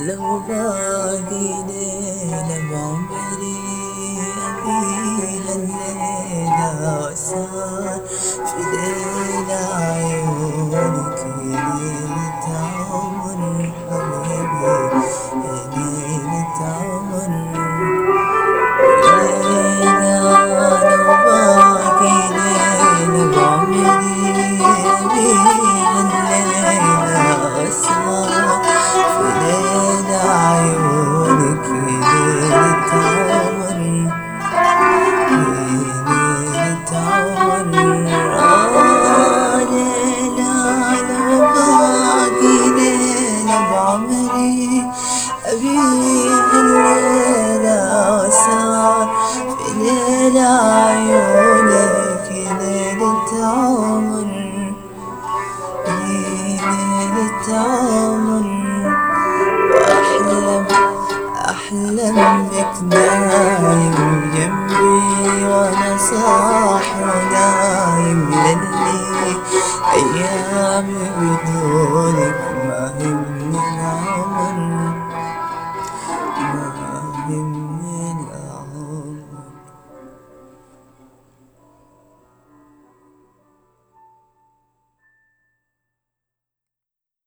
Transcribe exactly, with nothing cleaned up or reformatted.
لو باقي ليلة بعمري أبيها الليلة وأسهر في ليلة عيونك يا ليلة عمر حبيبي يا ليلة عمر ليلة لو باقي ليلة بعمري أبيها الليلة وأسهر في ليلة عيونك يا ليلة عمر يا ليلة عمر آه ليلة لو باقي ليلة بعمري أبيها الليلة وأسهر في ليلة عيونك يا ليلة عمر يا ليلة عمر وأحلم أحلم بك دايم جنبي وأنا صاحي ونايم للي أيامي بدونك ما همني العمر ما همني